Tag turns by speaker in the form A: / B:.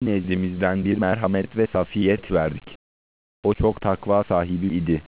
A: nezdimizden bir merhamet ve safiyet verdik. O çok takva sahibi idi.